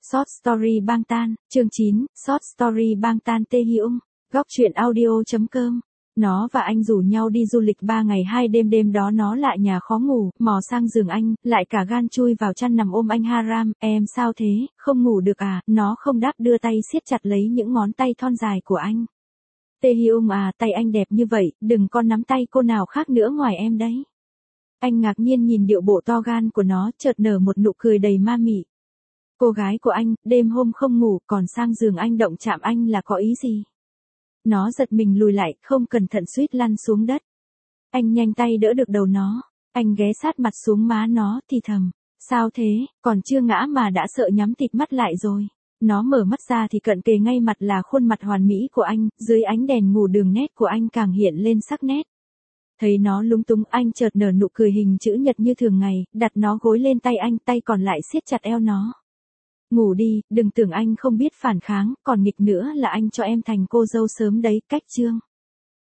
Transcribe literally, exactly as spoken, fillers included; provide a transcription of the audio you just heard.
Short Story Bang Tan, chương chín, Short Story Bang Tan Tae Hyung, góc truyện audio chấm com. Nó và anh rủ nhau đi du lịch ba ngày hai đêm, đêm đó nó lại nhà khó ngủ, mò sang giường anh, lại cả gan chui vào chăn nằm ôm anh Haram. Em sao thế, không ngủ được à? Nó không đáp, đưa tay siết chặt lấy những ngón tay thon dài của anh. Tae Hyung à, tay anh đẹp như vậy, đừng có nắm tay cô nào khác nữa ngoài em đấy. Anh ngạc nhiên nhìn điệu bộ to gan của nó, chợt nở một nụ cười đầy ma mị. Cô gái của anh, đêm hôm không ngủ, còn sang giường anh động chạm anh là có ý gì? Nó giật mình lùi lại, không cẩn thận suýt lăn xuống đất. Anh nhanh tay đỡ được đầu nó, anh ghé sát mặt xuống má nó, thì thầm. Sao thế, còn chưa ngã mà đã sợ nhắm tịt mắt lại rồi. Nó mở mắt ra thì cận kề ngay mặt là khuôn mặt hoàn mỹ của anh, dưới ánh đèn ngủ đường nét của anh càng hiện lên sắc nét. Thấy nó lúng túng, anh chợt nở nụ cười hình chữ nhật như thường ngày, đặt nó gối lên tay anh, tay còn lại siết chặt eo nó. Ngủ đi, đừng tưởng anh không biết phản kháng, còn nghịch nữa là anh cho em thành cô dâu sớm đấy, cách chương.